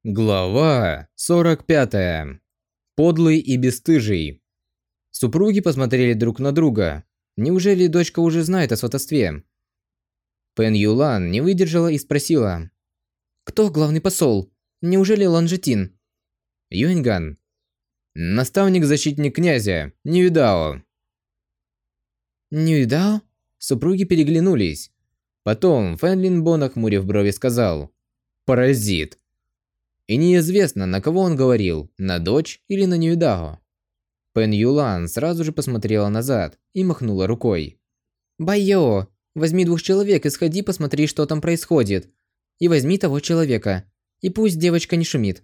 Глава 45. Подлый и бесстыжий. Супруги посмотрели друг на друга. Неужели дочка уже знает о сватовстве? Пен Юлан не выдержала и спросила. «Кто главный посол? Неужели Лан Житин?» Юньган. «Наставник-защитник князя, Ньюдао». «Ньюдао?» Супруги переглянулись. Потом Фэн Линбо, нахмурив брови, сказал. «Паразит». И неизвестно, на кого он говорил, на дочь или на Ньюдао. Пен Юлан сразу же посмотрела назад и махнула рукой. «Байо, возьми 2 человек и сходи посмотри, что там происходит. И возьми того человека. И пусть девочка не шумит».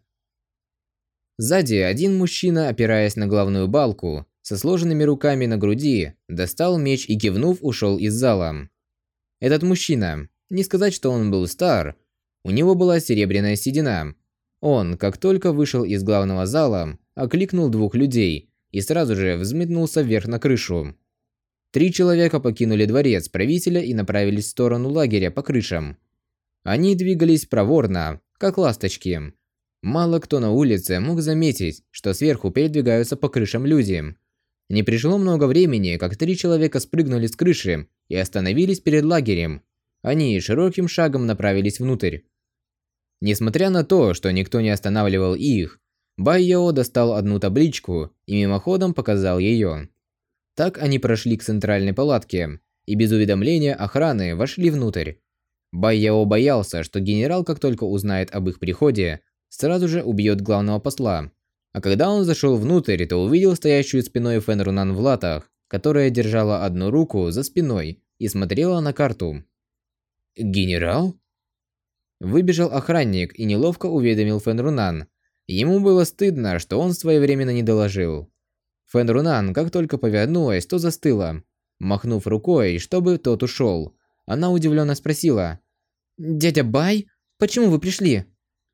Сзади один мужчина, опираясь на главную балку, со сложенными руками на груди, достал меч и, кивнув, ушел из зала. Этот мужчина, не сказать, что он был стар, у него была серебряная седина. Он, как только вышел из главного зала, окликнул 2 людей и сразу же взметнулся вверх на крышу. 3 человека покинули дворец правителя и направились в сторону лагеря по крышам. Они двигались проворно, как ласточки. Мало кто на улице мог заметить, что сверху передвигаются по крышам люди. Не прошло много времени, как 3 человека спрыгнули с крыши и остановились перед лагерем. Они широким шагом направились внутрь. Несмотря на то, что никто не останавливал их, Байо достал одну табличку и мимоходом показал ее. Так они прошли к центральной палатке и без уведомления охраны вошли внутрь. Байо боялся, что генерал, как только узнает об их приходе, сразу же убьет главного посла. А когда он зашел внутрь, то увидел стоящую спиной Фэн Рунан в латах, которая держала одну руку за спиной и смотрела на карту. «Генерал?» Выбежал охранник и неловко уведомил Фэн Рунан. Ему было стыдно, что он своевременно не доложил. Фэн Рунан, как только повернулась, то застыла. Махнув рукой, чтобы тот ушел, она удивленно спросила. «Дядя Бай, почему вы пришли?»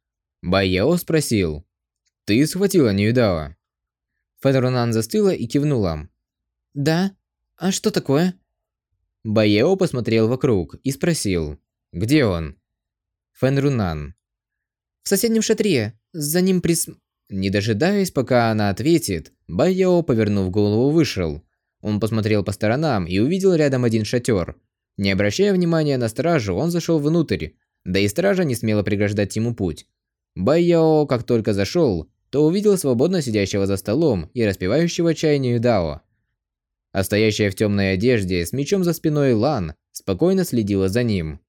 Байяо спросил. «Ты схватила Ньюдао?» Фэн Рунан застыла и кивнула. «Да? А что такое?» Байяо посмотрел вокруг и спросил. «Где он?» Фэн Рунан. «В соседнем шатре. За ним Не дожидаясь, пока она ответит, Байяо, повернув голову, вышел. Он посмотрел по сторонам и увидел рядом один шатер. Не обращая внимания на стражу, он зашел внутрь, да и стража не смела преграждать ему путь. Байяо, как только зашел, то увидел свободно сидящего за столом и распивающего чай Ньюдао. А стоящая в темной одежде с мечом за спиной Лан спокойно следила за ним.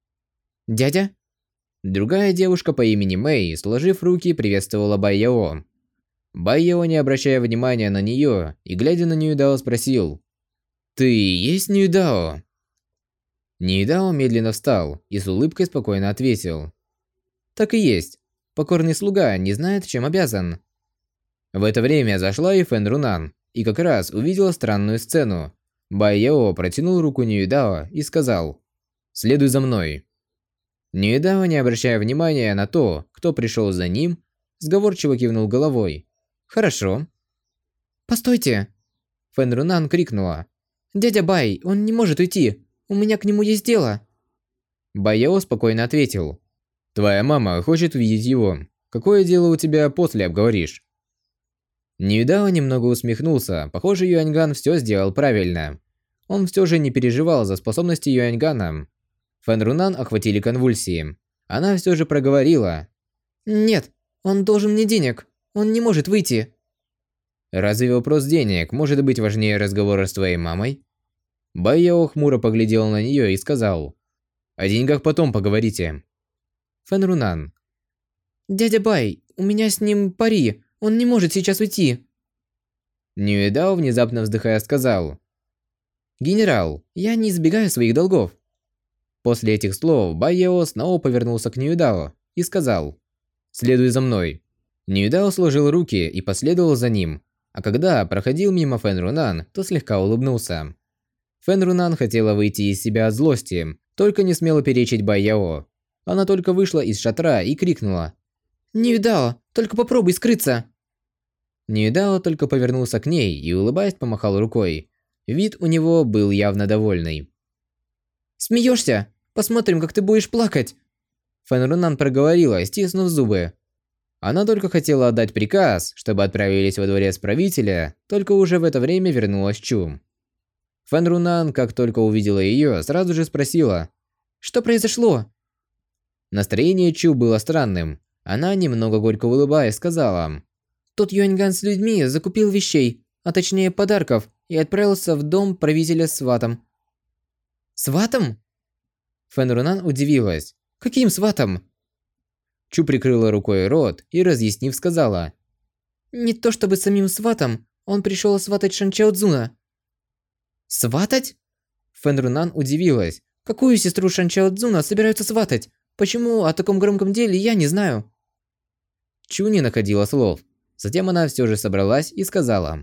«Дядя?» Другая девушка по имени Мэй, сложив руки, приветствовала Байяо. Байяо, не обращая внимания на нее и глядя на Ньюдао, спросил. «Ты есть Ньюдао?» Ньюдао медленно встал и с улыбкой спокойно ответил. «Так и есть. Покорный слуга не знает, чем обязан». В это время зашла и Фэн Рунан, и как раз увидела странную сцену. Байяо протянул руку Ньюдао и сказал. «Следуй за мной». Ньюдао, не обращая внимания на то, кто пришел за ним, сговорчиво кивнул головой. «Хорошо». «Постойте!» Фэн Рунан крикнула. «Дядя Бай, он не может уйти. У меня к нему есть дело». Байяо спокойно ответил. «Твоя мама хочет видеть его. Какое дело у тебя, после обговоришь». Ньюдао немного усмехнулся. Похоже, Юаньган все сделал правильно. Он все же не переживал за способности Юаньгана. Фэн Рунан охватили конвульсии. Она все же проговорила. «Нет, он должен мне денег. Он не может выйти». «Разве вопрос денег может быть важнее разговора с твоей мамой?» Байяо хмуро поглядел на нее и сказал. «О деньгах потом поговорите». Фэн Рунан. «Дядя Бай, у меня с ним пари. Он не может сейчас уйти». Ньюдао, внезапно вздыхая, сказал. «Генерал, я не избегаю своих долгов». После этих слов Байяо снова повернулся к Ньюдао и сказал. «Следуй за мной». Ньюдао сложил руки и последовал за ним, а когда проходил мимо Фэн Рунан, то слегка улыбнулся. Фэн Рунан хотела выйти из себя от злости, только не смела перечить Байяо. Она только вышла из шатра и крикнула. «Ньюдао, только попробуй скрыться!» Ньюдао только повернулся к ней и, улыбаясь, помахал рукой. Вид у него был явно довольный. «Смеешься? Посмотрим, как ты будешь плакать!» Фэн Рунан проговорила, стиснув зубы. Она только хотела отдать приказ, чтобы отправились во дворец правителя, только уже в это время вернулась Чу. Фэн Рунан, как только увидела ее, сразу же спросила: «Что произошло?» Настроение Чу было странным. Она, немного горько улыбаясь, сказала: «Тот Юаньган с людьми закупил вещей, а точнее подарков, и отправился в дом правителя с сватом». «Сватом?» Фэн Рунан удивилась. «Каким сватом?» Чу прикрыла рукой рот и, разъяснив, сказала: «Не то чтобы самим сватом, он пришел сватать Шан Чао Цзуна». «Сватать?» Фэн Рунан удивилась. «Какую сестру Шан Чао Цзуна собираются сватать? Почему о таком громком деле я не знаю?» Чу не находила слов. Затем она все же собралась и сказала: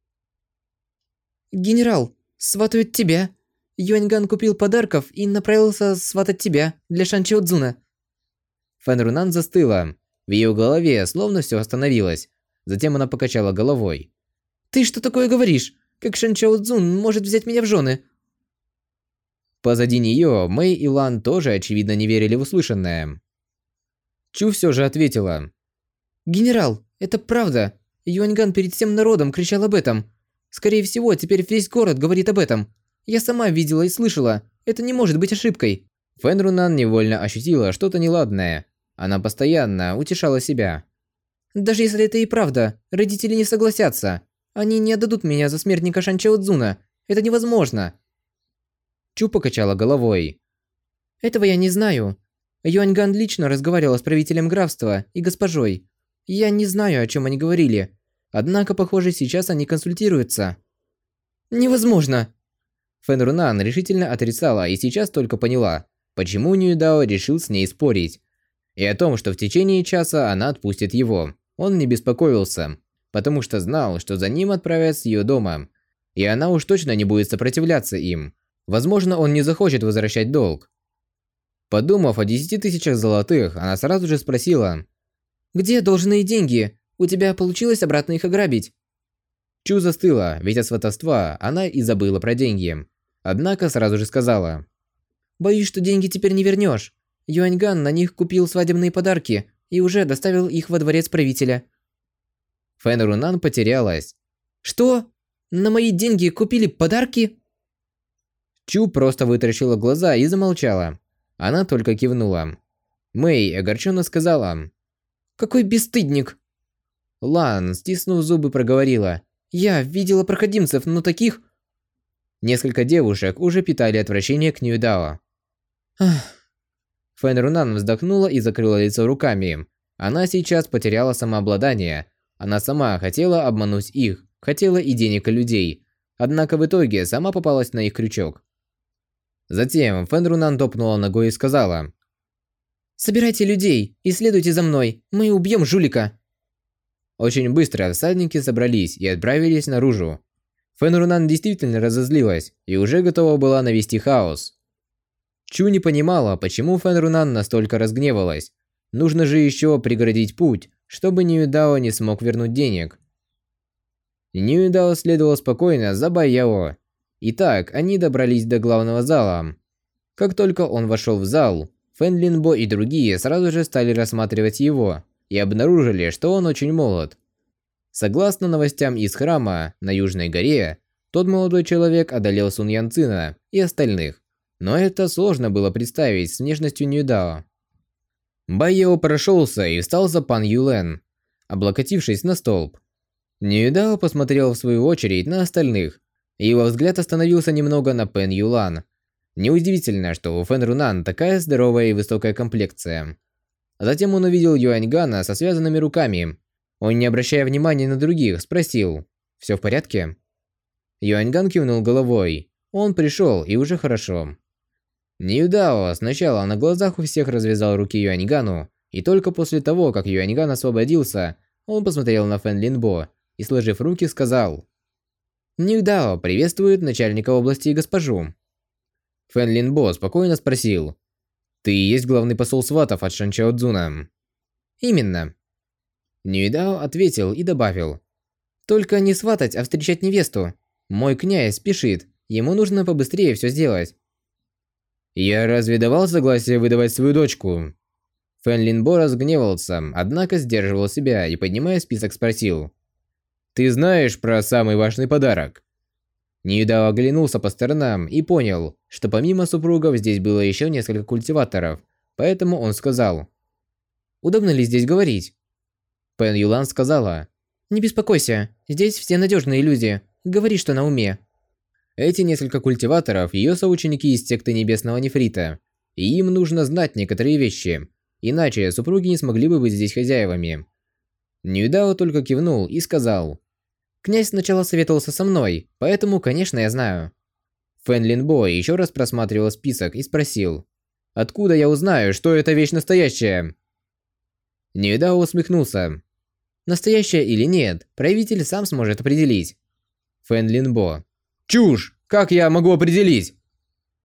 «Генерал, сватают тебя. Юаньган купил подарков и направился сватать тебя для Шан Чао Цзуна». Фэн Рунан застыла. В ее голове словно все остановилось. Затем она покачала головой. «Ты что такое говоришь? Как Шан Чао Цзун может взять меня в жены?» Позади нее Мэй и Лан тоже очевидно не верили в услышанное. Чу все же ответила: «Генерал, это правда. Юаньган перед всем народом кричал об этом. Скорее всего, теперь весь город говорит об этом. Я сама видела и слышала. Это не может быть ошибкой». Фэн Рунан невольно ощутила что-то неладное. Она постоянно утешала себя. «Даже если это и правда, родители не согласятся. Они не отдадут меня за смертника Шан Чао Цзуна. Это невозможно». Чу покачала головой. «Этого я не знаю. Юаньган лично разговаривал с правителем графства и госпожой. Я не знаю, о чем они говорили. Однако, похоже, сейчас они консультируются». «Невозможно!» Фэн Рунан решительно отрицала и сейчас только поняла, почему Нюйдао решил с ней спорить. И о том, что в течение часа она отпустит его, он не беспокоился, потому что знал, что за ним отправят с ее дома, и она уж точно не будет сопротивляться им. Возможно, он не захочет возвращать долг. Подумав о 10 000 золотых, она сразу же спросила: «Где должные деньги? У тебя получилось обратно их ограбить?» Чу застыла, ведь от сватовства она и забыла про деньги. Однако сразу же сказала: «Боюсь, что деньги теперь не вернешь. Юаньган на них купил свадебные подарки и уже доставил их во дворец правителя». Фэн Рунан потерялась. «Что? На мои деньги купили подарки?» Чу просто вытаращила глаза и замолчала. Она только кивнула. Мэй огорченно сказала: «Какой бесстыдник!» Лан, стиснув зубы, проговорила: «Я видела проходимцев, но таких...» Несколько девушек уже питали отвращение к Нюйдао. «Ах...» Фэн Рунан вздохнула и закрыла лицо руками. Она сейчас потеряла самообладание. Она сама хотела обмануть их, хотела и денег, и людей. Однако в итоге сама попалась на их крючок. Затем Фэн Рунан топнула ногой и сказала: «Собирайте людей и следуйте за мной, мы убьем жулика». Очень быстро всадники собрались и отправились наружу. Фэн Рунан действительно разозлилась и уже готова была навести хаос. Чу не понимала, почему Фэн Рунан настолько разгневалась. Нужно же еще преградить путь, чтобы Нюйдао не смог вернуть денег. Нюйдао следовал спокойно за Бай Яо. Итак, они добрались до главного зала. Как только он вошел в зал, Фэн Линбо и другие сразу же стали рассматривать его и обнаружили, что он очень молод. Согласно новостям из храма на Южной горе, тот молодой человек одолел Сун Ян Цина и остальных. Но это сложно было представить с внешностью Нюйдао. Бай Яо прошелся и встал за Пан Юлен, облокотившись на столб. Нюйдао посмотрел в свою очередь на остальных, и его взгляд остановился немного на Пэн Юлан. Неудивительно, что у Фэн Рунан такая здоровая и высокая комплекция. Затем он увидел Юаньгана со связанными руками. Он, не обращая внимания на других, спросил: «Все в порядке?» Юаньган кивнул головой. Он пришел, и уже хорошо. Ньюдао сначала на глазах у всех развязал руки Юаньгану, и только после того, как Юаньган освободился, он посмотрел на Фэн Линбо и, сложив руки, сказал: «Ньюдао приветствует начальника области и госпожу». Фэн Линбо спокойно спросил: «Ты и есть главный посол сватов от Шан Чао Цзуна?» «Именно». Ньюдао ответил и добавил: «Только не сватать, а встречать невесту. Мой князь спешит, ему нужно побыстрее все сделать». «Я разве давал согласие выдавать свою дочку?» Фэн Линбо разгневался, однако сдерживал себя и, поднимая список, спросил. «Ты знаешь про самый важный подарок?» Ниюдао оглянулся по сторонам и понял, что помимо супругов здесь было еще несколько культиваторов, поэтому он сказал. «Удобно ли здесь говорить?» Пэн Юлан сказала. «Не беспокойся, здесь все надежные люди. Говори, что на уме». Эти несколько культиваторов – ее соученики из секты Небесного Нефрита, и им нужно знать некоторые вещи, иначе супруги не смогли бы быть здесь хозяевами. Ниюдао только кивнул и сказал. «Князь сначала советовался со мной, поэтому, конечно, я знаю». Фэн Линбо еще раз просматривал список и спросил. «Откуда я узнаю, что эта вещь настоящая?» Ниюдао усмехнулся. «Настоящая или нет, правитель сам сможет определить». Фэн Линбо. «Чушь! Как я могу определить?»